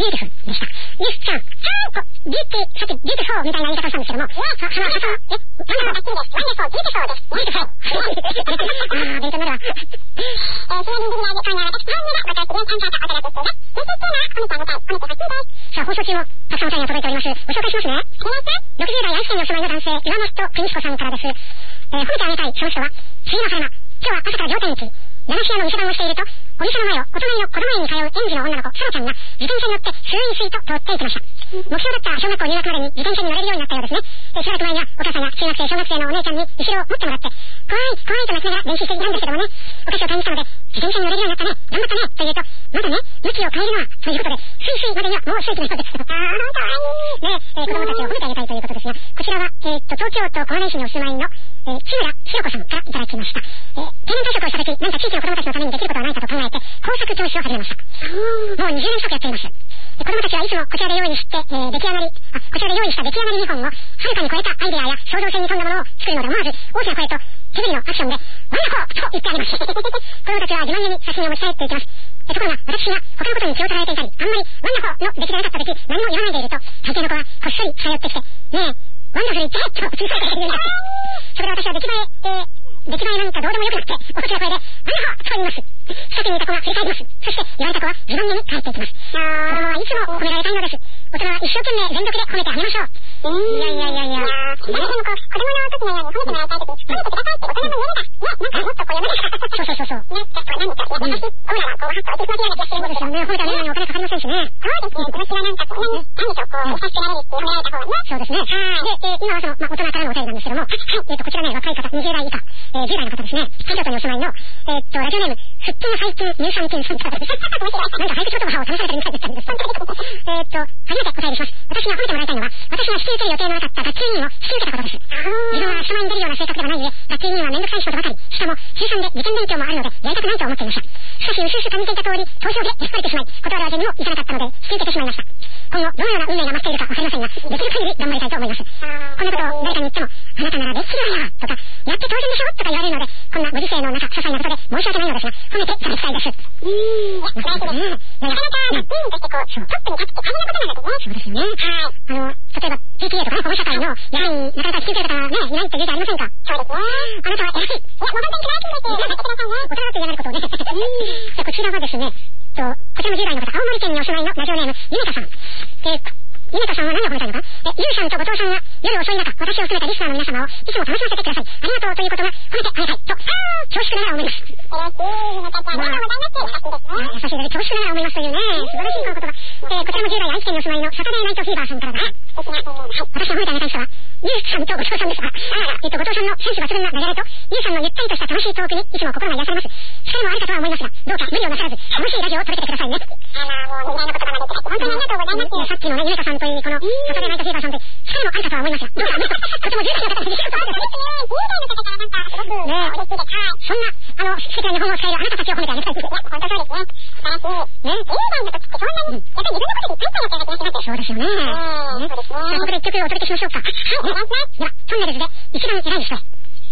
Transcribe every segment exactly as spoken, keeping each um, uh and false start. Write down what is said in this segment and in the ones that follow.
ビューティフルでした。ゆうさん、ちゃんと、ビューティ、さっきビューティフォーみたいな言い方をしたんですけども、は、は、は、え、なんだろう、バッチリです。ワンダフォー、ビューティフォーです。ビューティフォー。あー、勉強になるわ。えー、それにビジネス考え私、番組がご当地で参加した働く人で、ゆうティーな、コミターの会、コミターはちです。さあ、放送中もたくさんお便りが届いております。ご紹介しますね。お願いします。ろくじゅう代愛知県にお住まいの男性、岩本邦彦さんからです。えー、褒めてあげたい、その人は、次の晴れ間。今日は朝から仰天日。七市屋の店番をしていると、お店の前をお隣の子供園に通う園児の女の子、サラちゃんが自転車に乗ってスイスイと通っていきました。目標だった小学校入学までに自転車に乗れるようになったようですね。で、しばらく前にはお母さんや中学生、小学生のお姉ちゃんに後ろを持ってもらって、怖い、怖いと泣きながら練習していたんですけどもね、お菓子を買いに来たので、自転車に乗れるようになったね、頑張ったね、と言うと、まだね、向きを変えるのは、ということで、スイスイまでにはもう周期の人です。あー、かわいい。ね、えー、子供たちを褒めてあげたいということですが、こちらは、えー、っと、東京都小金井市にお住まいの、えー、木村ひろ子さんからいただきました。えー、定年退職をした時、何か地域の子供たちのためにできることはないかと考えて、工作教室を始めました。もうにじゅうねん近くやっています。子供たちはいつもこちらで用意して、えー、出来上がり、あ、こちらで用意した出来上がりにほんを、はるかに超えたアイデアや創造性に富んだものを作るので思わず、大きな声と手振りのアクションで、ワンダホーと言ってあげます。子供たちは自慢げに写真を持ち帰っていきます。ところが、私が他のことに気を取られていたり、あんまりワンダホーの出来がなかった時、何も言わないでいると、大抵の子はこっそり近寄ってきて、ねえ、ワンダフル言ってと小さい声で言うんです。それで私は出来栄え、えー、出来栄えなんかどうでもよくなって、大きな声で、ワンダホーと言います。近くにいた子は振り返ります。そして、言われた子は自慢げに帰っていきます。子供はいつも褒められたいのです。大人は一生懸命全力で褒めてあげましょう。いやいやいやいや。誰でもこう、子供の時のように褒めてもらいたい時に、褒めてくださいって大人も言うんだ。ね、なんかもっとこうやめなかった。そうそうそうそう。ね、なんか何か、優しいオーラがこう、はっと落ち着きながらしてるんですよね。褒めてあげるのにお金かかりませんしね。そうですね。私はなんかこう、ね、何とこう、優しくなれるって褒められた方がね。そうですね。はい。で、えー、今はその、まあ、大人からのお便りなんですけども、はい。えっと、こちらね、若い方、にじゅう代以下、えー、じゅう代の方ですね。東京都にお住まいの、えー、っと、ラジオネーム、すっぴん背筋乳酸菌さんからです。なんか背筋言葉を試されてるみたいでしたんです。えー、っと、初めてお便りします。私が褒めてもらいたいのは、私が引き受ける予定のなかった学級委員を引き受けたことです。自分は人前に出るような性格ではないゆえ、学級委員はめんどくさい仕事ばかり。しかも、週さんで受験勉強もあるので、やりたくないと思っていました。しかし、うすうす感じていた通り、投票でやっぱりてしまい、断るわけにもいかなかったので、引き受けてしまいました。今後、どのような運命が待っているかわかりませんが、できる限り頑張りたいと思います。こんなことを誰かに言っても、あなたならできるわよ、とか、やって当然でしょとか言われるので、こんなご時世の中、些細なことで申し訳ないのですが、褒めていただきたいです。うーん、なかなかね、なかなか、学級委員としてこう、トップに立つって大変なことなんだけどね。そうですよね。はい。あの、例えば、ピーティーエー とかね、保護者会の役員、なかなか引き受ける方はね、いないって言うじゃありませんか。そうですね。あなたは偉い。いや、もう本当に嫌いです。やってくださいね。大人だと言われることをね。じゃあ、こちらはですね、と、こちらのじゅう代の方、青森県にお住まいのラジオネーム、ゆめかさん。で、ゆめかさんは何を褒めたいのかな。え、ゆうさんと後藤さんが夜遅い中、私を含めたリスナーの皆様をいつも楽しませてください。ありがとうということが褒めてあげたい。と、恐縮ながら思います。嬉しい、ゆめかさん。ありがとうございます。優しいですね。優しいです。恐縮ながら思いますというね、素晴らしいこの言葉。えー、こちらもじゅう代愛知県にお住まいのサタデーナイトフィーバーさんからだ。はい。私が褒めてあげたい人は、ゆうさんと後藤さんです。あ、えっと、後藤さんのセンス抜群なダジャレと、ゆうさんのゆったりとした楽しいトークにいつも心が癒されます。力もあるかとは思いますが、どうか無理をなさらず、楽しいラジオを届けてくださいね。あら、もう、二代の言葉まで言って、本当にありがとうございます。さっきのね、ゆめかさんというこの、サタデーナイトフィーバーさんで、力もあるかとは思いますが、どうか、とてもじゅう代の方です。そうですね。じゅう代の方からなんか、すごく、ね、嬉しいです。はい。そんな、あの、世界の本を使えるあなたたちを褒めてあげたいです。本当そうですね。素晴らしい。ね、じゅう代の時ってそんなに、やっぱり自分のことに大したやってなきゃいけない。そうですよね。ね。そうですね。じゃあ、ここで一曲お届けしましょうか。はい。お願いします。では、トンネルズで、一番偉い人へ。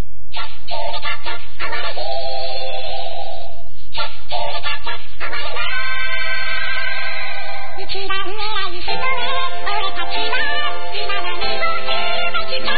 一番偉い人へ、俺たちは、今何も知らない。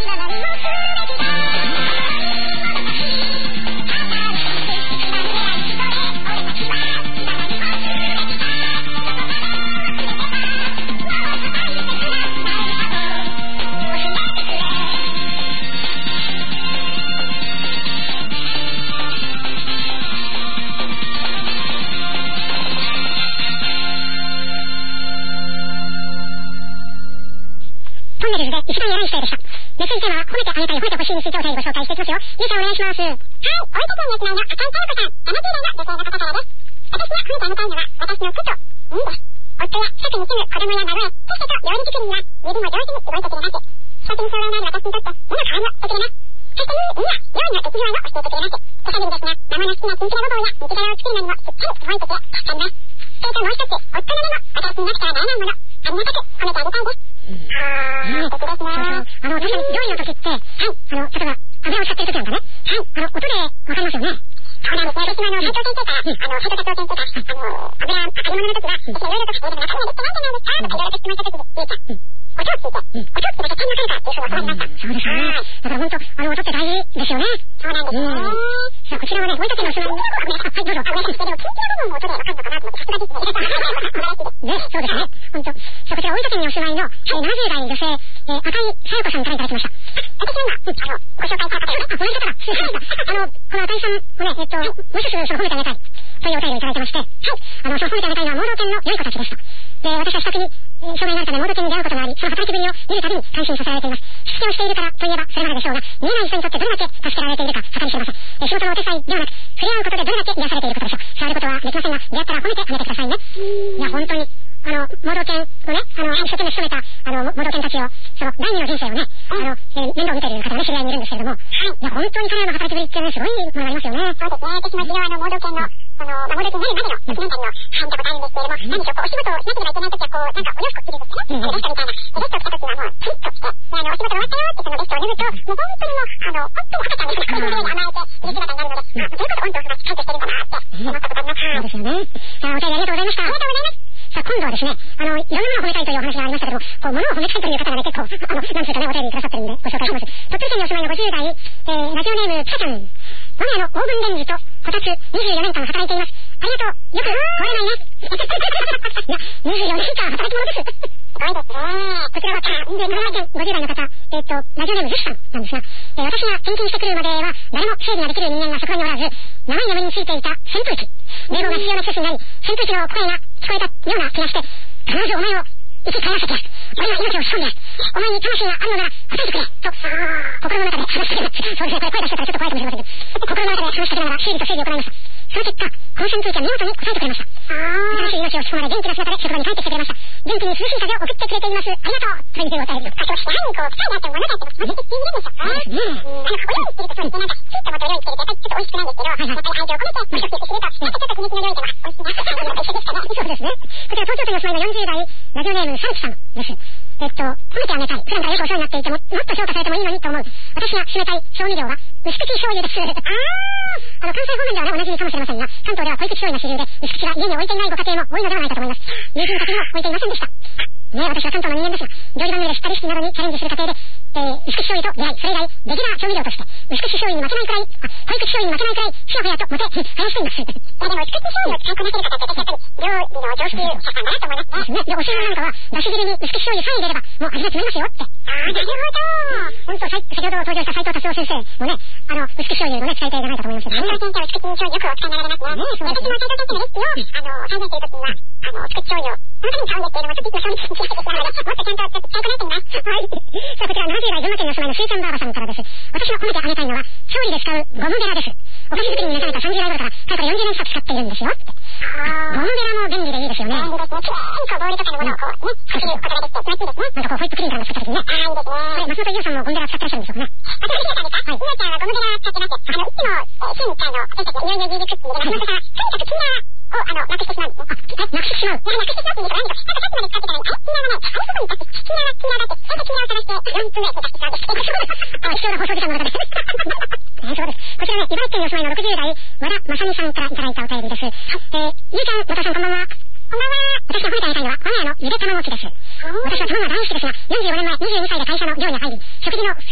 スイ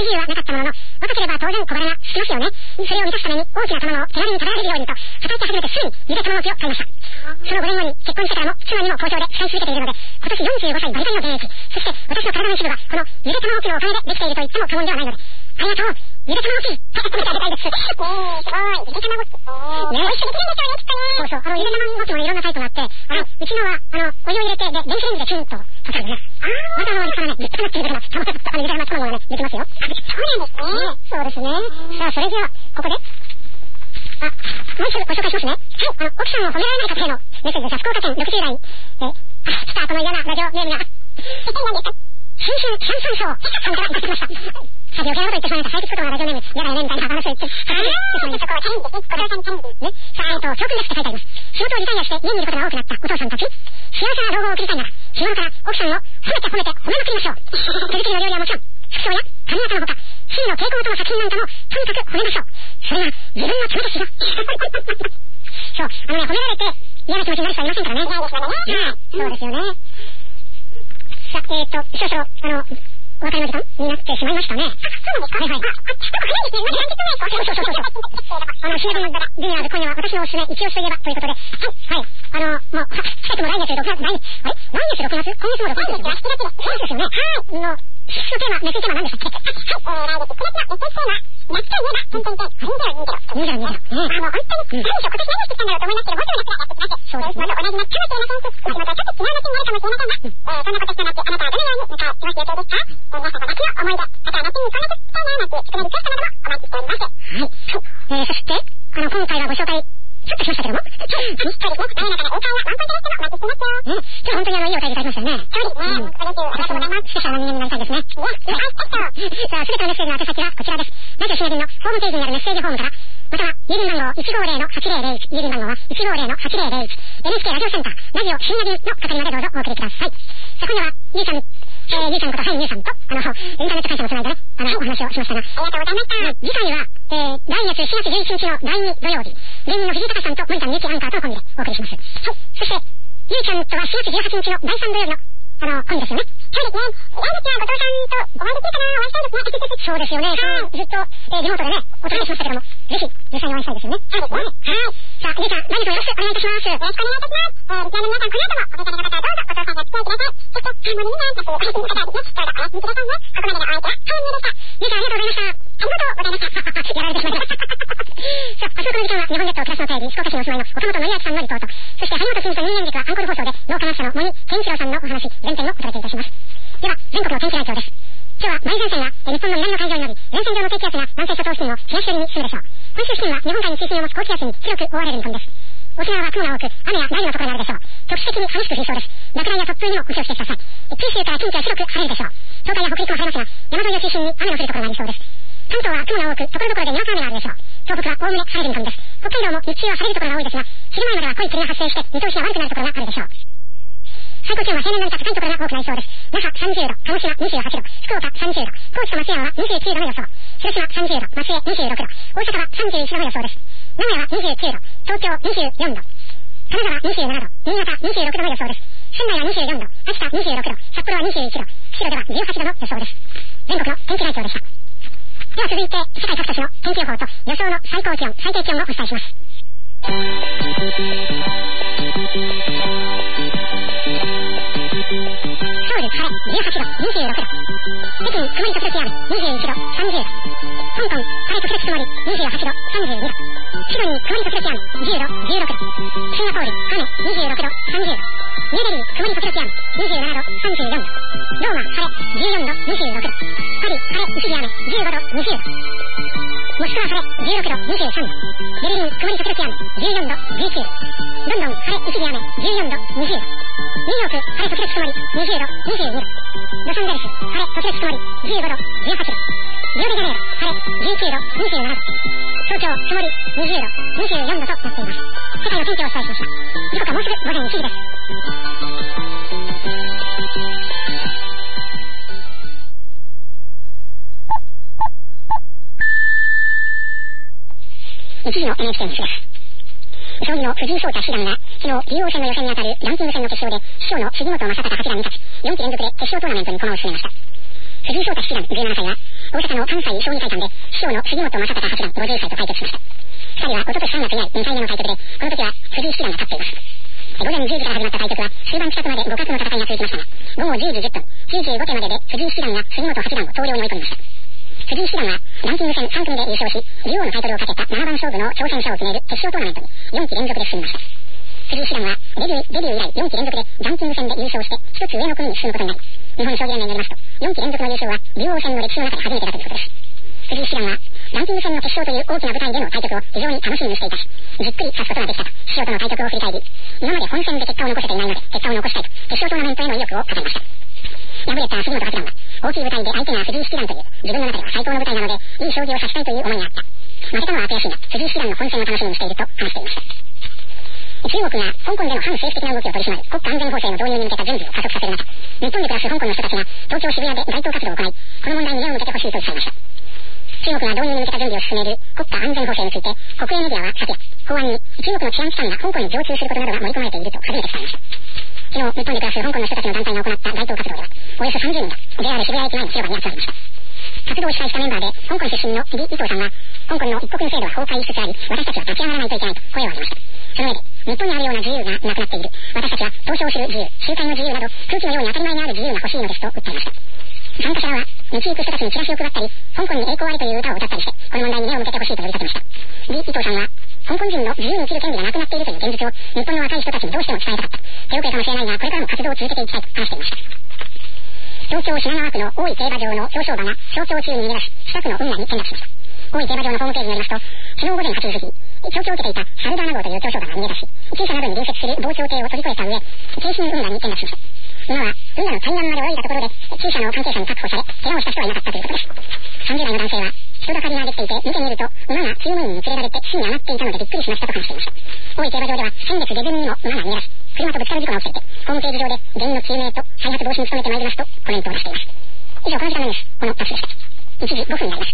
自由はなかったものの、若ければ当然小腹が空きますよね。それを満たすために大きな卵を手軽に食べられるようにと、働いて初めてすぐにゆで卵置きを買いました。そのごねんごに結婚してからも妻にも好評で使い続けているので、今年よんじゅうごさいバリバリの現役、そして私の体の一部がこのゆで卵置きのおかげでできていると言っても過言ではないので、ありがとう、ゆで卵置きと褒めてあげたいです。おー、すごい、ゆで卵置き。ねえ、一緒にできるんですよね、きっとね。そうそう、あの、ゆで卵置きもいろんなタイプがあって、あの、うちのは、あの、お湯を入れて、で、電子レンジでチュンと溶かるね。あー、またあの、立派なね、立派なっていうだけの、あの、ゆで卵がね、できますよ。そうなんですね。そうですね。さあ、それでは、ここで、あ、もう一つご紹介しますね。はい、あの、奥さんを褒められない方へのメッセージです。福岡県ろくじゅう代、え、あ、来た、この嫌なラジオネームが、何ですか？新春キャンサン賞さんからいただきました。さあ、余計なこと言ってしまいました。最近のラジオネーム、嫌だよね、みたいな話を言って、あー、そこはチャレンジですね。小田さんチャレンジですね。さあ、えっと、教訓ですって書いてあります。仕事をリタイアして家にいることが多くなったお父さんたち、幸せな老後を送りたいなら、日頃から奥さんを褒めて褒めて褒めまくりましょう。手作りの料理はもちろん、服装や髪型のほか、日々の傾向との作品なんかも、とにかく褒めましょう。それが自分のためですよ。そう、あのね、褒められて嫌な気持ちになる人はいませんからね。そうですよね。さあ、えっと、少々、あの、お別れの時間になってしまいましたね。あ、そうなんですか？はいはい。あ、あ、ちょっと早いですね。まださんじゅっぷんぐらいしか。そうそうそうそう。あの、シナリオジュニアーズ、今夜は私のおすすめ、一押しといえばということで、はい、はい。あの、もう、早くも来月ろくがつ、来月、あれ？来月ろくがつ？今月もろくがつですよね。しちがつです。そうですよね。はい。の、必須テーマ、メッセージテーマ何でしたっけ？はい、えー、来月くがつのメッセージテーマ、夏といえば、てんてんてん、にじゅうにじゅう。にじゅうにじゅう。あの、本当に、何でしょう、今年何してきたんだろうと思いますけど、もちろん夏はやってきまして。そうですね。また同じ夏かもしれませんし、またちょっと違う夏になるかもしれませんが、えー、そんなことした夏、あなたはどのように迎え過ごす予定ですか？えー、皆さんの夏の思い出、または夏にこんなことしたいな、なんて、宿題リクエストなどもお待ちしております。はい。えー、そして、あの、今回はご紹介、ちょっとしましたけども。しっかりね、世の中の英会話、ワンポイントレッスンもお待ちしてますよ。ね、今日は本当にあの、いいお便りいただきましたよね。そうですね。うん、ありがとうございます。スペシャルな人間になりたいですね。いや、いや、はい、さあ、すべてのメッセージの宛先はこちらです。ラジオシナリオのホームページにあるメッセージフォームから、または、郵便番号いちごーぜろのはちぜろぜろいち、郵便番号はいちごーぜろのはちぜろぜろいち、エヌエイチケー ラジオセンター、ラジオシナリオの係までどうぞお送りください。さあ、今夜は、ゆうちゃん、えー、ゆうちゃんのこと、はい、ゆうさんと、あの、インターネット回線をつないでね、あの、お話をしましたが、ありがとうございました。次回は、えー、来月しがつじゅういちにちのだいに土曜日、芸人の藤井隆さんと森田美幸アンカーとのコンビでお送りします。はい。そして、ゆうちゃんとはしがつじゅうはちにちのだいさん土曜日の、あの、コンビですよね。そうですね。来月は後藤さんとお会いできるかな、お会いしたいですね。そうですよね。はい。ずっと、えー、リモートでね、お届けしましたけども、ぜひ、実際にお会いしたいですよね。そうですね。はい。さあ、ゆうちゃん、何卒よろしくお願いいたします。よろしくお願いいたします。えー、リスナーの皆さん、この後も、お手紙の方はどうぞ、お父さんが来てください。そして、最後に皆さん、お配信の方はですね、どうぞおやすみくださいね。ここまでのお相手は、ハンミでした。ゆうちゃん、ありがとうございました。ありがとうございました。やられてしまいました。さあ、明日のこの時間は、日本列島暮らしの定義、福岡市にお住まいの岡本紀明さんのリポート、そして、張本慎と人間軸はアンコール放送で、脳科学者の森健一郎さんのお話、全編をお届けいたします。では、全国の天気ライトです。今日は梅雨前線が日本の南の海上に伸び、前線上の低気圧が南西諸島付近を東寄りに進むでしょう。本州付近は日本海に中心を持つ高気圧に広く覆われる見込みです。沖縄は雲が多く、雨や雷雨のところがあるでしょう。局地的に激しく降りそうです。落雷や突風にもお気をつけください。九州から近畿は広く晴れるでしょう。東海や北陸も晴れますが、山沿いを中心に雨の降るところがありそうです。関東は雲が多く、ところどころでにわか雨があるでしょう。東北はおおむね晴れる見込みです。北海道も日中は晴れるところが多いですが、昼前までは濃い霧が発生して、見通しが悪くなるところがあるでしょう。最高気温は平年並みか高いところが多くなりそうです。那覇さんじゅうど、鹿児島にじゅうはちど、福岡さんじゅうど、高知と松山はにじゅうきゅうどの予想。広島さんじゅうど、松江にじゅうろくど、大阪はさんじゅういちどの予想です。名古屋はにじゅうきゅうど、東京にじゅうよんど、金沢にじゅうななど、新潟にじゅうろくどの予想です。仙台はにじゅうよんど、秋田にじゅうろくど、札幌はにじゅういちど、釧路ではじゅうはちどの予想です。全国の天気概況でした。では続いて、世界各都市の天気予報と予想の最高気温、最低気温をお伝えします。ソウル晴れじゅうはちど、にじゅうろくど、北京曇り時々雨にじゅういちど、さんじゅうど、香港晴れ時々曇りにじゅうはちど、さんじゅうにど、シドニー曇り時々雨じゅうど、じゅうろくど、シンガポール雨にじゅうろくど、さんじゅうど、ニューデリー曇り時々雨にじゅうななど、さんじゅうよんど、ローマ晴れじゅうよんど、にじゅうろくど、パリ晴れ一時雨じゅうごど、にじゅうど、モスクワ晴れじゅうろくど、にじゅうさんど、ベルリン曇り時々雨じゅうよんど、じゅうきゅうど、ロンドン晴れ一時雨じゅうよんど、にじゅうど、ニューヨーク晴れ時々曇りにじゅうど、にじゅうにど、ロサンゼルス晴れ時々曇りじゅうごど、じゅうはちど、リオデジャネイロ晴れじゅうきゅうど、にじゅうななど、東京曇りにじゅうど、にじゅうよんどとなっています。世界の天気をお伝えしました。時刻はもうすぐ午前いちじです。いちじの エヌエイチケー ニュースです。将棋の藤井聡太七段が昨日竜王戦の予選にあたるランキング戦の決勝で師匠の杉本昌隆八段に勝ち、よんき連続で決勝トーナメントに駒を進めました。 藤井聡太七段じゅうななさいは、大阪の関西将棋会館で、師匠の杉本昌隆八段ごじゅっさいと対決しました。二人はおととしさんがつ以来にかいめの対局で、この時は藤井七段が勝っています。午前じゅうじから始まった対局は、終盤近くまで互角の戦いが続きましたが、午後じゅうじじゅっぷん、きゅうじゅうごてまでで藤井七段が杉本八段を投了に追い込みました。藤井七段は、ランキング戦さん組で優勝し、竜王のタイトルをかけたななばん勝負の挑戦者を決める決勝トーナメントによんき連続で進みました。藤井七段はデビュー、デビュー以来よんき連続でランキング戦で優勝して一つ上の組に進むことになり、日本将棋連盟によりますと、よんき連続の優勝は竜王戦の歴史の中で初めてだということです。藤井七段はランキング戦の決勝という大きな舞台での対局を非常に楽しみにしていたし、じっくり指すことができたと師匠との対局を振り返り、今まで本戦で結果を残せていないので結果を残したいと決勝トーナメントへの意欲を語りました。敗れた杉本八段は大きい舞台で相手が藤井七段という自分の中では最高の舞台なのでいい将棋を指したいという思いがあった。負けたのは悔しいが藤井七段の本戦を楽しみにしていると話していました。中国が香港での反政府的な動きを取り締まる国家安全法制の導入に向けた準備を加速させる中、日本で暮らす香港の人たちが東京渋谷で街頭活動を行い、この問題に目を向けてほしいと伝えました。中国が導入に向けた準備を進める国家安全法制について、国営メディアは昨夜、法案に中国の治安機関が香港に常駐することなどが盛り込まれていると初めて伝えました。昨日、日本で暮らす香港の人たちの団体が行った街頭活動では、およそさんじゅうにんが ジェイアール 渋谷駅前の広場に集まりました。活動を主催したメンバーで、香港出身の李伊藤さんは、香港の一国二制度は崩壊しつつあり、私たちは立ち上がらないといけないと声を上げました。その上で、日本にあるような自由がなくなっている。私たちは投票する自由、集会の自由など、空気のように当たり前にある自由が欲しいのですと訴えました。参加者らは、道行く人たちにチラシを配ったり、香港に栄光ありという歌を歌ったりして、この問題に目を向けてほしいと呼びかけました。李伊藤さんは、香港人の自由に生きる権利がなくなっているという現実を、日本の若い人たちにどうしても伝えたかった。手遅れかもしれないが、これからも活動を続けていきたいと話していました。東京品川区の大井競馬場の表彰馬が早朝中に逃げ出し、近くの運河に転落しました。大井競馬場のホームページによりますと、昨日午前はちじ過ぎ、調教を受けていたサルダーナ号という調教馬が逃げ出し、小さなどに隣接する防潮堤を飛び越えた上、京浜運河に転落しました。馬は運河の対岸まで泳いだところで、厩舎の関係者に確保され、怪我をした人はいなかったということです。さんじゅうだいの男性は、人だかりができていて、見てみると、馬が厩務員に連れられて岸に上がっていたのでびっくりしましたと話していました。大井競馬場では、先月下旬にも馬が逃げ出し、車とぶつかる事故が起きていて、ホームページ上で原因の究明と再発防止に努めてまいりますとコメントを出しています。以上、この時間のニュース、この特集でした。いちじごふんになります。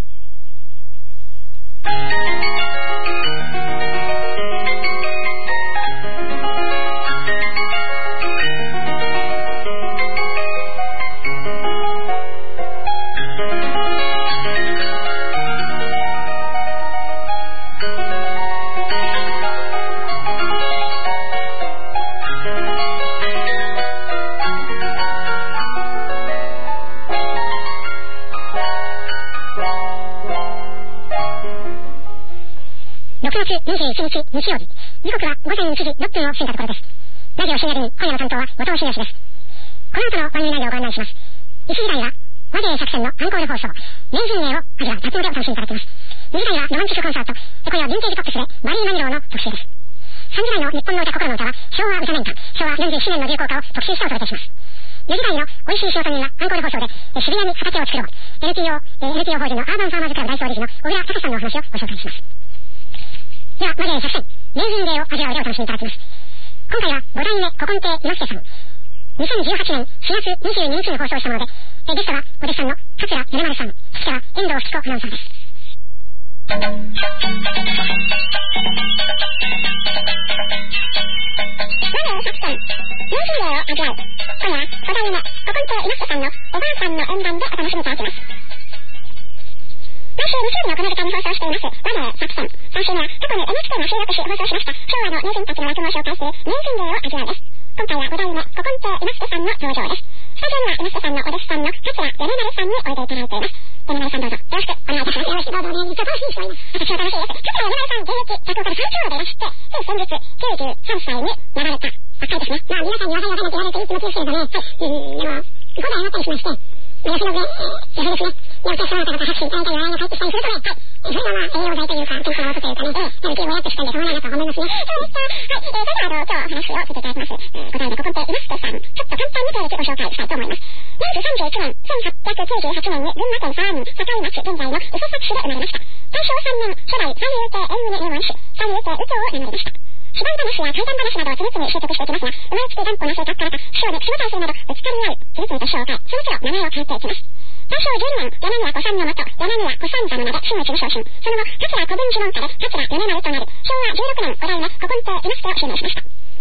ろくがつにじゅういちにち日曜日、時刻は午前いちじろっぷんを過ぎたところです。ラジオ深夜便、今夜の担当は後藤茂です。この後の番組内容をご案内します。いちじ台は和芸作戦のアンコール放送、名人芸を味わう夏のでお楽しみいただきます。にじ台はロマンチックコンサート、今夜はヴィンテージポップスでバリー・マニローの特集です。さんじ台の日本の歌心の歌は昭和歌年間、昭和よんじゅうななねんの流行歌を特集してお届けします。よじ台の美味しい仕事人はアンコール放送で渋谷に畑を作ろう エヌピーオー、エヌピーオー 法人のアーバンファーマーズクラブ代表理事の小倉隆さんのお話をご紹介します。では、和芸作戦、名人芸を味わうでお楽しみいただきます。今回はご代目古今亭伊之助さん。にせんじゅうはちねんしがつにじゅうににちに放送したもので、えゲストはお弟子さんの桂米丸さん、そしては遠藤福子アナウンサーです。和芸作戦、名人芸を味わう。今夜はご代目古今亭伊之助さんのおばあさんの演談でお楽しみいただきます。毎週日曜日のこの時間に放送しています和芸作戦。今週には過去に エヌエイチケー が収録し放送しました昭和の名人たちの落語を紹介する名人芸を味わうです。今回はご代目古今亭伊之助さんの登場です。スタジオには伊之助さんのお弟子さんの桂米丸さんにおいでいただいています。米丸さんどうぞよろしくお願いいたします。よろしくどうぞお願いいたします。私は楽しいです。桂米丸さん現役落語家でさん長でいらして、つい先日きゅうじゅうさんさいになられたばっかりですね。まあ皆さんに若い若いなんて言われていつも気をつけるとね、はい、うん、でもご代になったりしまして、まあ、その上、やはりですね、お客様方々拍手いただいたり笑いが返ってきたりするとね、はい、それがまあ栄養剤というか、健康の音というかね、やる気をやってきたんでしょうがないなと思いますね。そうですか。はい、えー、それではあの、今日お話をさせていただきます。えー、ご代目古今亭伊之助さん、ちょっと簡単に経歴ご紹介したいと思います。明治さんじゅういちねん、せんはっぴゃくきゅうじゅうはちねんに群馬県山陰、境町、現在の磯崎市で生まれました。大正さんねん、初代三遊亭縁宗入門師、三遊亭右京を名乗りました。芝居話や怪談話などを次々習得していきますが、生まれつき頑固な性格からか、師匠で下体制などぶつかり合い、次々と師匠を変え、その都度名前を変えていきます。大正じゅうにねん、柳宮小三の元、柳宮小三座の名で真打ちに昇進。その後、桂古文呪文家で桂米丸となり、昭和じゅうろくねん、ご代目古今亭伊之助を襲名しました。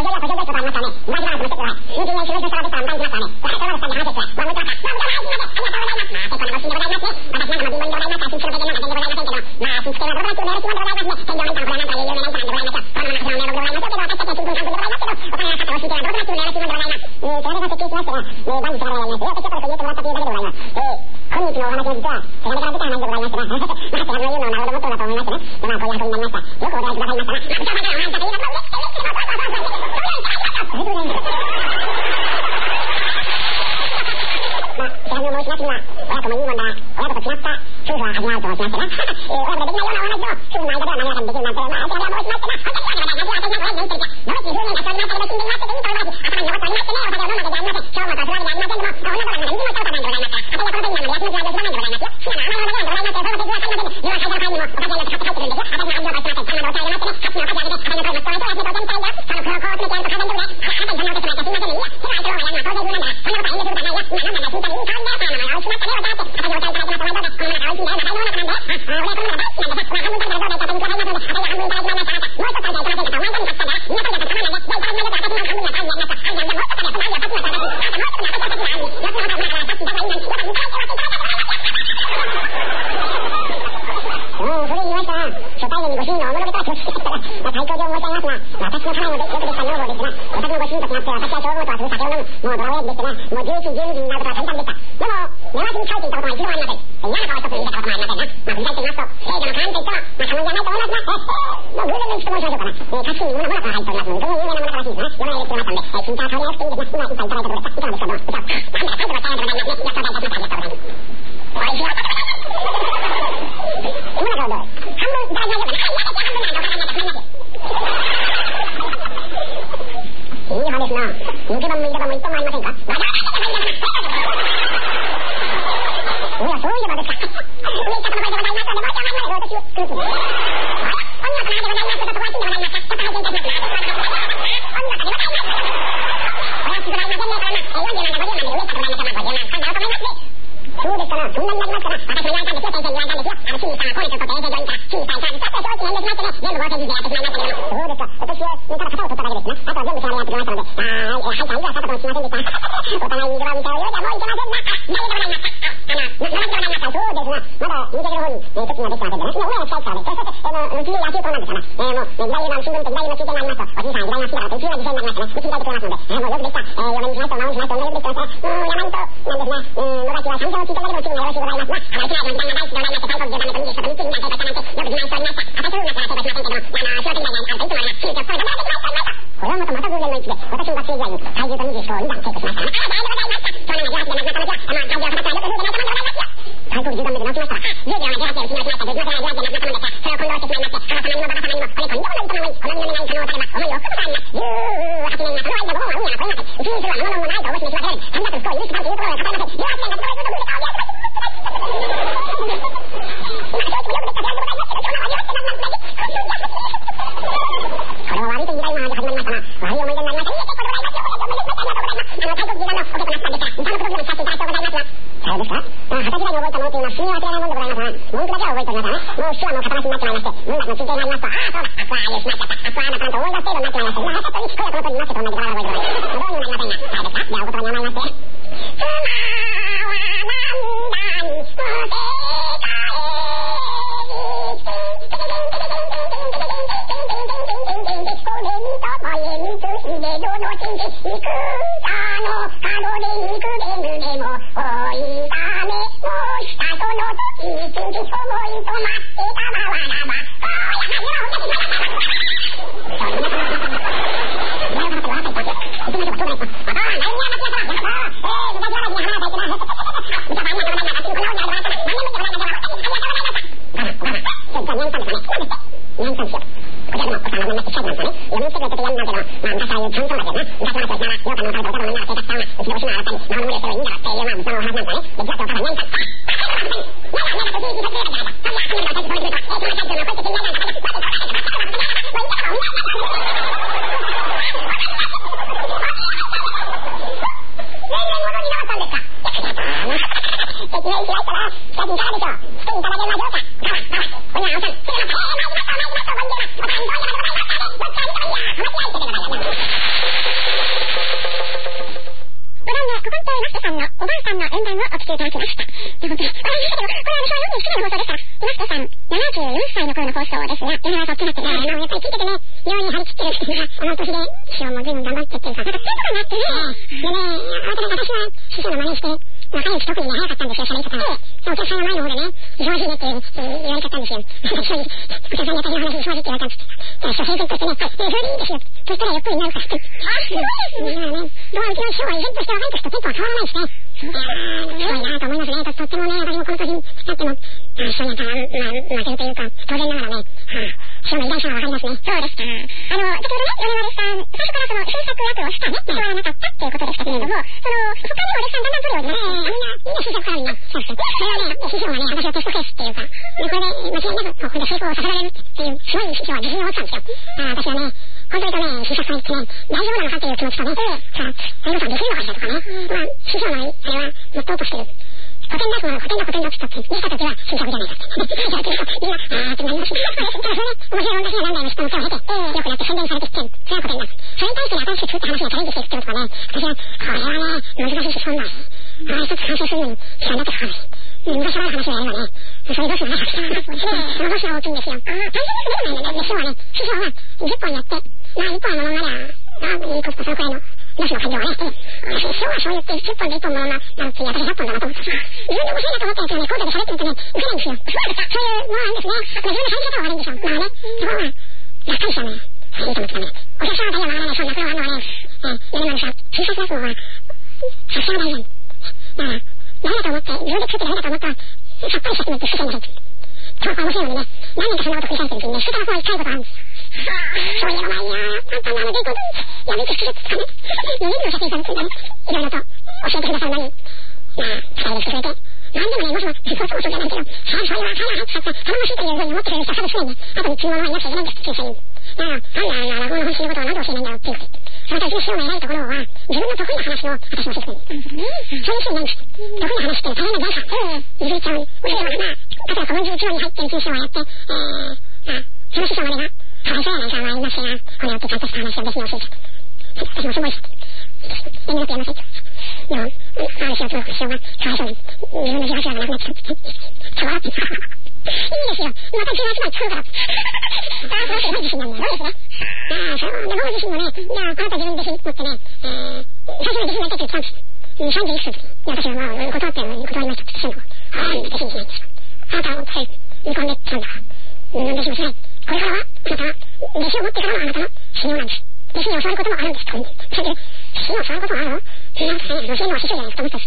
Thank you. そっちだって、やっぱり聞いててね、妙に張り切ってるっていうか、あの年で師匠も随分頑張ってっていうか、なんかそういうことがあってね、でね、私は師匠の真似して、若いうち特にね、早かったんですよ、喋り方が。お客さんの前の方でね、忙しいねって言われちゃったんですよ。一緒に、お客さんに私の話忙しいって言われたんですけど、師匠、先生としてね、それでいいんですよ。そしたらゆっくりになるからって。あ、すごいですね。だからね、どううちの師匠は依然として若い時とテンポは変わらないですね。いやー、すごいなと思いますね。とってもね、私もこの年になっても、師匠にはまあ、負けるというか、当然ながらね、師匠の偉大さはわかりますね。そうですか。あの、先ほどね、米丸さん、最初からその、制作役をしたね、人はなかったっていうことでしたけれども、その、他にお弟子さんだんだん取るようになって、みんな、みんな制作からみんな、そうですね。それはね、師匠がね、私をテストケースっていうか、これで間違いなく、これで成功させられるっていう、すごい師匠は自信を持ってたんですよ。あ私はね、本当にとね、制作から言ってね、大丈夫なのかっていう気持ちとね、さあ、最後さんできるのかしらとかね、まあ、師匠のあれは、持っとうとしてる。古典出すのは古典だ古典だって言ったって、言った時は新作じゃないかって。いや、というか、みんな、あーってなります。ただそれね、面白い音楽が何台も知ったの手を経て、よくやって宣伝されてきて、それは古典だ。それに対して新しく作った話がチャレンジしていくってことがね、私は、これはね、難しいし、そんな、ああ、一つ完成するのに、時間だってかかるし。昔はある話をやればね、そういうドスがね、たくさんあります。そのドスが大きいんですよ。ああ、大変ですね、で師匠はね、師匠はじゅっぽんやって、まあ、いっぽんはのままりゃ、ああ、いいことそのくらいの。ドスの感情がね、師匠はそう言ってじゅっぽんでいっぽんのまま、なんて私ひゃっぽんだなと思ってさ、自分で面白いなと思ったやつがね、講座で喋ってみるとね、受けないんですよ。そういうのがあるんですね。自分の入り方が悪いんですよ。まあね、そこは、やっかりしたね、いいと思ってたね。お客さんは大丈夫ならない、そんな苦労があるのはね、米丸さん、小さく出すのは、作戦が大事なんだから、ダメだと思って、自分で作ってダメだと思ったら、さっぱりした人って伏線に入ってる。そうか面白いのにね、何年かそんなこと繰り返してるうちにね、伏線が怖いことあるんですよ。そういうのがいやー、簡単なので、こう、やめてくれってかね。よにんの写真さんってんだね、いろいろと教えてくださるのに、まあ、伝えてくれて、何でもね、もしも、そうそうそうじゃないけど、そうそういうのは、そういうのは、頼もしいというふうに思ってくれる人は多分すでにね、あとに注文はいなくちゃいけないんです、駐車員。だから、なんだ、あの、落語の本質のことをなんで教えないんだろうっていう。その時に師匠の偉いところは、自分の得意な話を私もしてくれる。そういう人いないんです。得意な話って大変な財産。譲りちゃう。もしでも、まあ、例えば古文字一応に入ってる師匠がやって、えー、まあ、その師匠までが、かわいそうやないか、まあ、いましてな、これやってちゃんとした話を弟子に教えちゃった。私もすごいです。遠慮なくやめなさいって。でも、ある師匠と師匠が、かわいそうに、自分の自発がなくなっちゃって、ちょ笑って、いいですよ。また違う人が作るから。ああ、その人すごい自信なんだよ。そうですね。ああ、そう。で、僕自身もね、じゃあ、あなた自分で自信持ってね、えー、最初の自信になりたいって言ったんです。さんじゅういくつの時に。私はまあ、断ってるのに断りましたって、師匠に。ああ、弟子にしないんです。あなたはもう、はい、見込んできたんだから。自分弟子もしない。これからは、あなたは、弟子を持ってからのあなたの修行なんです。弟子に教わることもあるんです。それで、弟子に教わることもあるのそれなんかね、教えるのは師匠じゃないですか、思ったんです。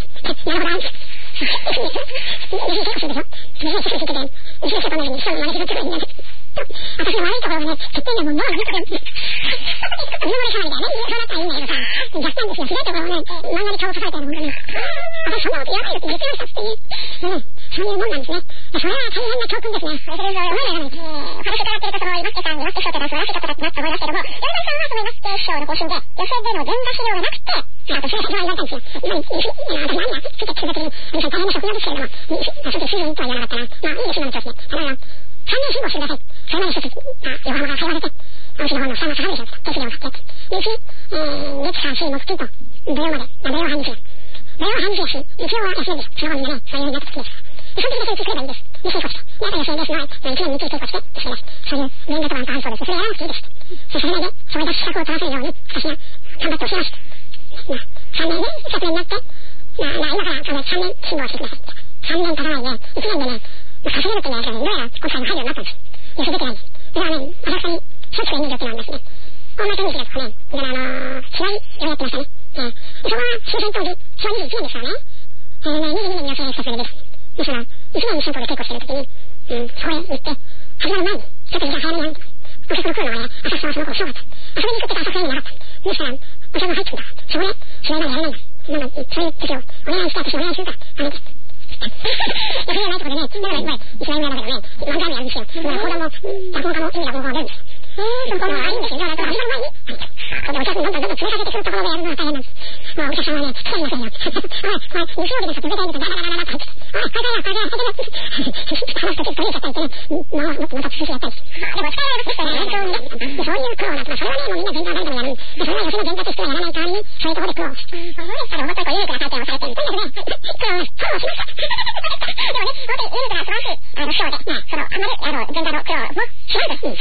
なるほど、あるんです。弟子に結構するでしょ。弟子に結構してて、弟子がと同じに師匠の真似するってことになる。私の悪いところがね、欠点がもう脳が見てくれる。今までさ、みたいなね、そうなったらいいんだけどさ、逆なんですよ。ひどいところをね、漫画に顔を刺されたようなもんがね、私そんなこと言わないよって言ってましたっていう。ね、そういうもんなんですね。それは大変な教訓ですね。それで、お前らがね、私からやってるとその、今助さん、今助師匠ってのは素晴らしい方だってなって思いますけども、山田さんはその今助師匠の方針で、寄せでの現場資料がなくて、あと、それは言われたんですよ。今、私何が、ちょっと聞いた時に、皆さん大変な職業ですけれども、ちょっと主人とは言わなかったな。まあ、いいです、今の調子ね。あの、さんねん辛抱してください。それまで一つ、あ、横浜から通わせて、うちの方の負担が下がるでしょうと、手数料を買って。で、うち、えー、月火水木金と、土曜まで、土曜半日です。土曜半日だし、日曜は休みです。その方みんなね、そういう風になってくるんですから。で、その時だけうち来ればいいんです。で、成功して。で、あと休みですの、一年に一回成功して、それです。そういう年額版とあるそうです。それやらなくていいです。それで、それだけ資格を取らせるように、私が頑張って教えます。まあ、さんねんで、昨年になって、まあ、今から、そのさんねん辛抱してください。さんねん経たないで、いちねんでね、稼げるっていうのは、どうやら今回も入るようになったんです。寄せ出てないんです。だからね、浅草に、松竹演芸場っていうのがありましてね、大前天日だとかね、だからあのー、芝居をやってましたね。えー、そこは終戦当時、昭和にじゅういちねんですからね、えー、にじゅうにねんに寄せさせるです。ですから、いちねんに春闘で稽古してる時に、うん、そこへ行って、始まる前に、ちょっとじゃあ早めにやめて、お客の来るのがね、浅草はその頃すごかった。遊びに行くって浅草になかった。ですから、お客が入ってくるから、そこで、それまでやれないんだ。なんか、そういう時を、お願いして、私お願いするから、やめて。いや、それはないところでね、だから今、一番有名だけどね、漫才もやるんですよ。だから、講談も、落語家も、いい落語家も出るんですよ。えー、そこのはいいんですよ。だから、始まる前に、これでお客にどんどんどんどん詰めかけてくるところでやるのが大変なんです。まあ、お客さんはね、来ていませんよ。おい、これ、日曜日でさ、冷たいんですよ。ダラダラダラって入ってきて。おい、これだよ、これだよ、これだよ。話すとき取れちゃったりしてね、もう、もっともっと続きやったりして。でも、使えなくてね、本当にね、そういう苦労なんて、それはね、もうみんな全然誰でもやる。で、それは寄せの伝達してはやらない代わりに、そういうところで苦労。そうですから、本当にこう、ユニークな回転をされてる。とにかくね、苦労ね、苦労しました。でもね、本当にユニークな素晴らしい、あの、師匠で、まあ、その、あまり、あの、全体の苦労もしないです。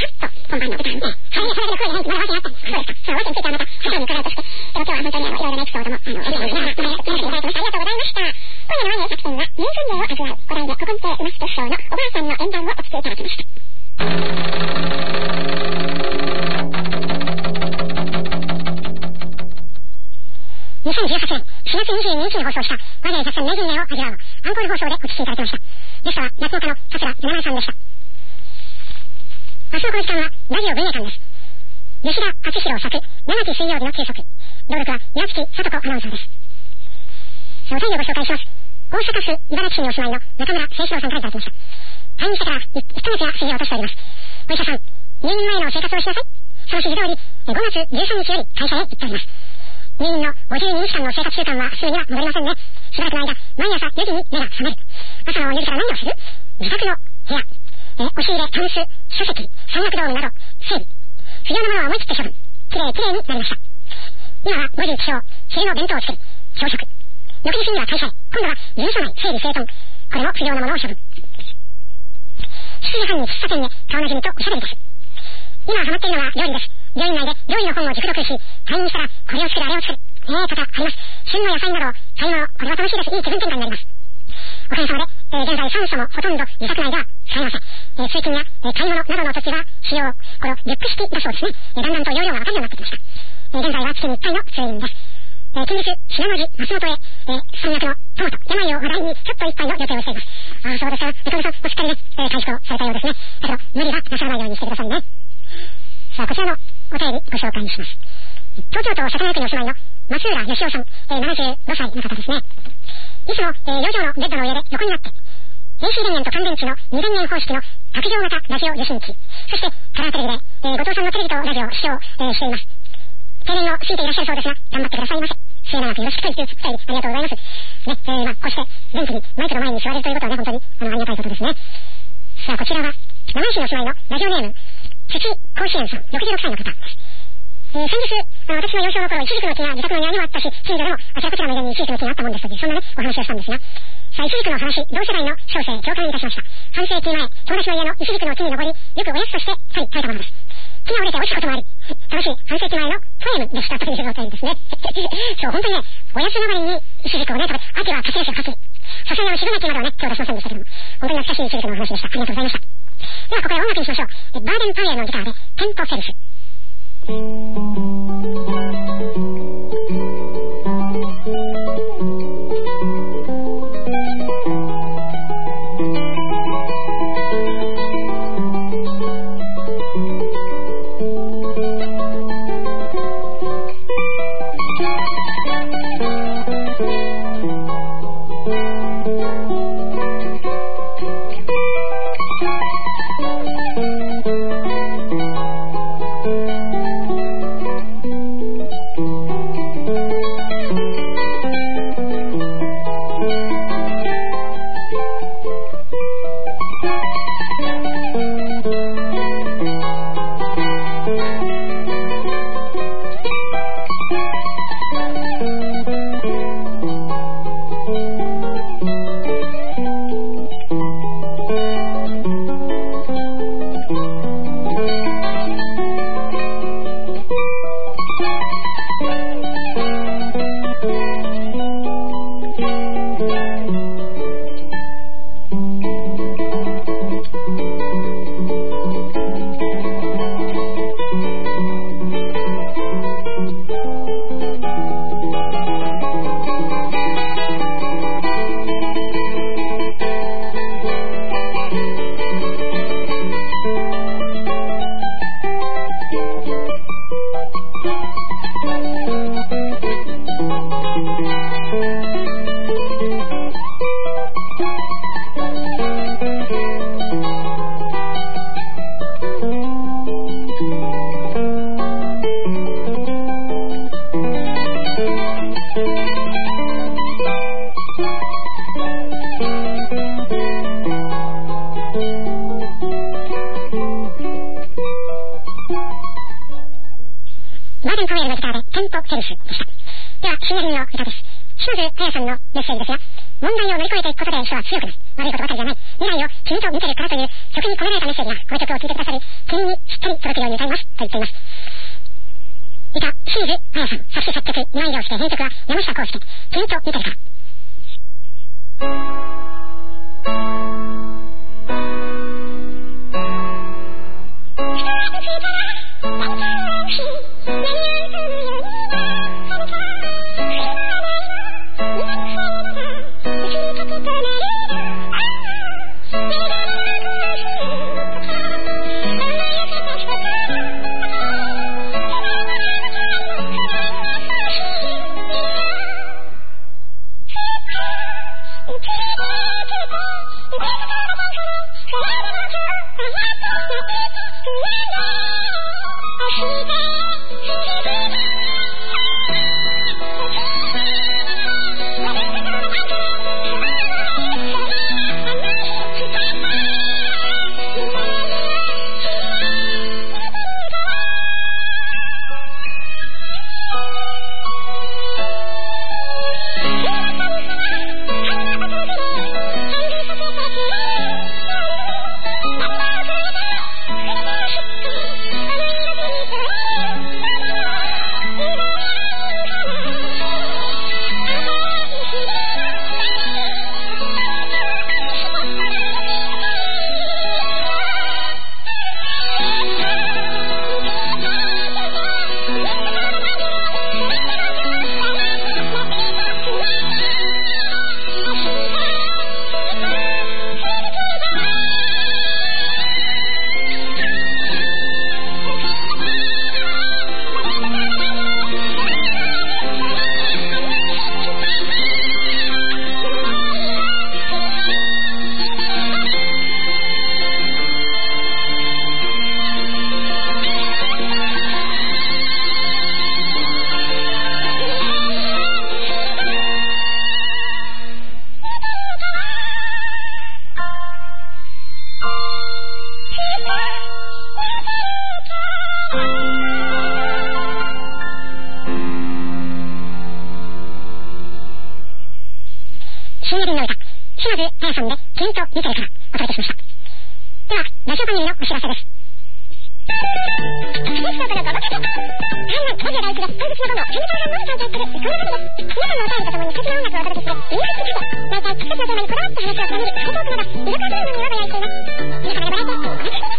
さっと本番の歌を見て、それでそれで声でまだわけあったんです。そうですか。そのわけについてはまた、最後に伺うとして、でも今日は本当にあの、いろいろなエピソードも、あの、お願いします。お願いします。ありがとうございました。今夜のワイン作品は、人参芸を味わう、五代目古今亭馬助師匠のおばあさんの演談をお聞きいただきました。にせんじゅうはちねんしがつにじゅうににちに放送した我が家作戦名人芸を味わうアンコール放送でお聞きいただきました。ゲストは落語家の桂米長さんでした。明日のこの時間はラジオ文芸館です。吉田敦弘作長き水曜日の休息、朗読は宮月聡子アナウンサーです。お便りをご紹介します。大阪府茨城市にお住まいの中村誠一郎さんからいただきました。退院してからいっかげつが過ぎようとしております。お医者さん、入院前の生活をしなさい。その指示通りごがつじゅうさんにちより会社へ行っております。入院のごじゅうににちかんの生活習慣はすぐには戻りませんね。しばらくの間、毎朝よじに目が覚める。朝のよじから何をする？自宅の部屋、え押し入れ、タンス、書籍、山岳道具など、整理。不要なものは思い切って処分。きれいきれいになりました。今はごじ起床、昼の弁当を作り、朝食。翌日には会社へ。今度は事務所内、整理整頓。これも不要なものを処分。しちじはんに喫茶店で顔なじみとおしゃべりです。今ハマっているのは料理です。病院内で料理の本を熟読し、退院したらこれを作るあれを作る。えーとかあります。旬の野菜などを買い物、これは楽しいです。いい気分転換になります。おかげさまで、えー、現在酸素もほとんど自宅内では使えません。えー、通勤や、えー、買い物などの時は使用、このリュック式だそうですね。えー、だんだんと容量がわかるようになってきました。えー、現在は月にいっかいの通院です。えー、近日、信濃路、松本へ、えー、山脈のトマト、病を話題にちょっと一杯の予定をしています。ああ、そうですか。えー、さん、おしっかりね、えー、回復をされたようですね。だけど、無理はなさらないようにしてくださいね。さあ、こちらのお便りご紹介します。東京都世田谷区にお住まいの松浦義雄さん、えー、ななじゅうごさいの方ですね。いつも、えー、よ畳のベッドの上で横になって、エーシー 電源と乾電池のに電源方式の卓上型ラジオ受信機、そしてカラーテレビで、えー、後藤さんのテレビとラジオを視聴、えー、しています。定年を過ぎていらっしゃるそうですが、頑張ってくださいませ。末永くよろしくというお便りありがとうございます。ね、えー、まあ、こうして元気にマイクの前に座れるということはね、本当にあのありがたいことですね。さあ、こちらは長井市にお住まいのラジオネーム土甲子園さん、ろくじゅうろくさいの方です。えー、先日、私の幼少の頃、イチジクの木が自宅の庭にもあったし、近所でもあちらこちらの家にイチジクの木があったもんですという、そんなね、お話をしたんですが、さあ、イチジクの話、同世代の小生、共感いたしました。半世紀前、友達の家のイチジクの木に登り、よくおやつとして、はい、食べたものです。木が折れて落ちたこともあり、楽しい半世紀前のポエムでしたというお便りですね。そう、本当にね、おやつ代わりにイチジクをね、食べ、秋は柿ですよ、柿。さすがにあの、渋柿などはね、今日出しませんでしたけども、本当に懐かしいイチジクのお話でした。ありがとうございました。では、ここで音楽にしましょう。バーデンパイエのギターで、テンポセルス。バーデンパイエルのギターでテンポセルスでした。では、新なじみの歌です。島津隼さんのメッセージですが、 問題を乗り越えていくことで人は強くなる。悪いことばかりじゃない。未来を君と見てるからという曲に込められたメッセージが、この曲を聴いてくださり、君にしっかり届くように歌います。と言っています。以下、清水彩さん、作詞作曲、今井良介、編曲は山下康介、君と見てるから。深夜便の歌、島津彩さんで君と見てるからお届けしました。では、ラジオ番組のお知らせです。ゲストからこの方、ラジオ第一が動物の本を先頭がのみ担当するこの方です。皆さんのお便りとともに素敵な音楽をお届けするインナーキット、大体季節のテーマにこだわった話をつなげるハイトークなど、イルカゲームに我がやっています。皆様のご来店お待ちしています。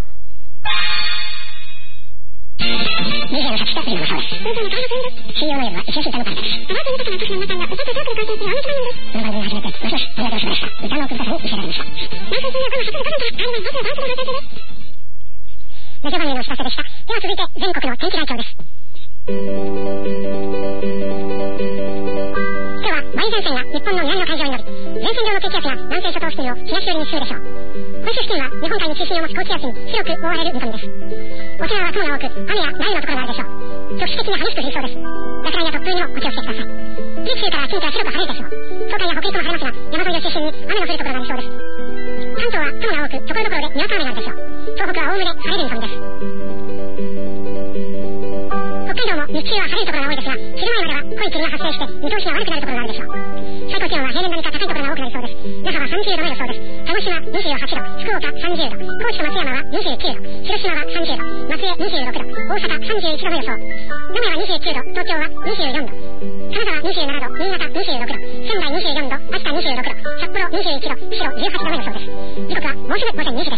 ディージェー の作詞と藤野正雄です。本当に川野くんです。水曜の夜は一日歌のパラダイス。アマート豊かな都市の皆さんが歌とトークで完成する青木番組です。この番組を始めて、ますますありがとうございました。歌の奥深さに見せられました。毎週金曜このはちじごふんからアニメボスのダンスの放送中です。ラジオ番組のお知らせでした。では続いて全国の天気概況です。今日は梅雨前線が日本の南の海上に伸び、前線上の低気圧が南西諸島付近を東寄りに進むでしょう。本州付近は日本海に中心を持つ高気圧に広く覆われる見込みです。沖縄は雲が多く、雨や雷雨のところがあるでしょう。局地的に激しく降りそうです。落雷や突風にもお気をつけください。九州から近畿は広く晴れるでしょう。東海や北陸も晴れますが、山沿いを中心に雨の降るところがありそうです。関東は雲が多く、ところどころでにわか雨があるでしょう。東北はおおむね晴れる見込みです。北海道も日中は晴れるところが多いですが、昼前までは濃い霧が発生して見通しが悪くなるところがあるでしょう。最高気温は平年並みか高いところが多くなりそうです。那覇はさんじゅうどの予想です。鹿児島にじゅうはちど、福岡さんじゅうど、高知と松山はにじゅうきゅうど、広島はさんじゅうど、松江にじゅうろくど、大阪さんじゅういちどの予想。名古屋はにじゅうきゅうど、東京はにじゅうよんど、金沢にじゅうななど、新潟にじゅうろくど、仙台にじゅうよんど、秋田にじゅうろくど、札幌にじゅういちど、釧路じゅうはちどの予想です。時刻はもうすぐ午前にじです。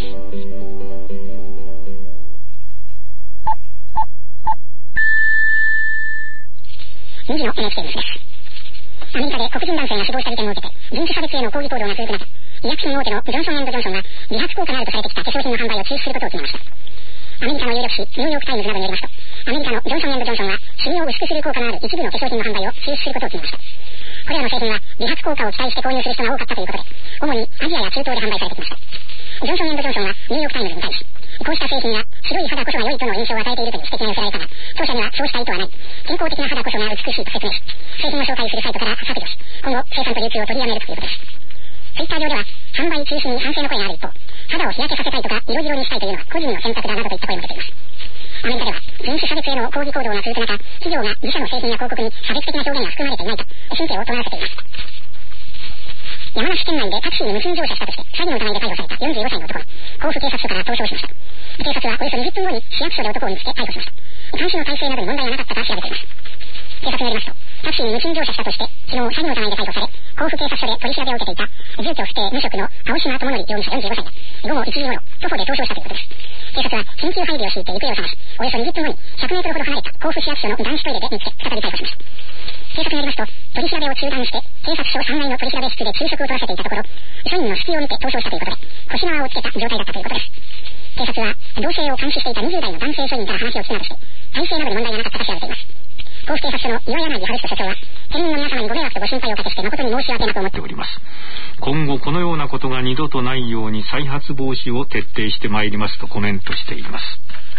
にじの エヌエイチケー ニュースです。アメリカで黒人男性が死亡した事件を受けて、人種差別への抗議行動が続く中、医薬品大手のジョンソン&ジョンソンが美白効果があるとされてきた化粧品の販売を中止することを決めました。アメリカの有力紙、ニューヨークタイムズなどによりますと、アメリカのジョンソン&ジョンソンは、シミを薄くする効果のある一部の化粧品の販売を中止することを決めました。これらの製品は美白効果を期待して購入する人が多かったということで、主にアジアや中東で販売されてきました。ジョンソン&ジョンソンはニューヨークタイムズに対し、こうした製品が白い肌こそが良いとの印象を与えているという指摘が寄せられたが、当社にはそうした意図はない。健康的な肌こそが美しいと説明し、製品を紹介するサイトから削除し、今後生産と流通を取りやめるということです。ツイッター上では、販売中止に反省の声がある一方、肌を日焼けさせたいとか色白にしたいというのは個人の選択だなどといった声も出ています。アメリカでは、人種差別への抗議行動が続く中、企業が自社の製品や広告に差別的な表現が含まれていないか、神経を尖らせています。 山梨県内でタクシーに無賃乗車したとして詐欺の疑いで逮捕されたよんじゅうごさいの男が甲府警察署から逃走しました。警察はおよそにじゅっぷんごに市役所で男を見つけ逮捕しました。監視の体制などに問題がなかったか調べています。警察によりますと、タクシーに無賃乗車したとして昨日詐欺の疑いで逮捕され、甲府警察署で取り調べを受けていた住居不定無職の青島智則容疑者よんじゅうごさいが午後いちじ頃徒歩で逃走したということです。警察は緊急配備を敷いて行方を探し、およそにじゅっぷんごにひゃくメートルほど離れた甲府市役所の男子トイレで見つけ再び逮捕しました。警察によりますと、取り調べを中断して警察署さんがいの取り調べ室で昼食を取らせていたところ、署員の隙を見て逃走したということで、腰縄をつけた状態だったということです。警察は同性を監視していたにじゅうだいの男性署員から話を聞くなどして体制などに問題がなかったか調べています。甲府警察署の岩柳春人署長は、県民の皆様にご迷惑とご心配をおかけして誠に申し訳なく思っております。 今後このようなことが二度とないように再発防止を徹底してまいりますとコメントしています。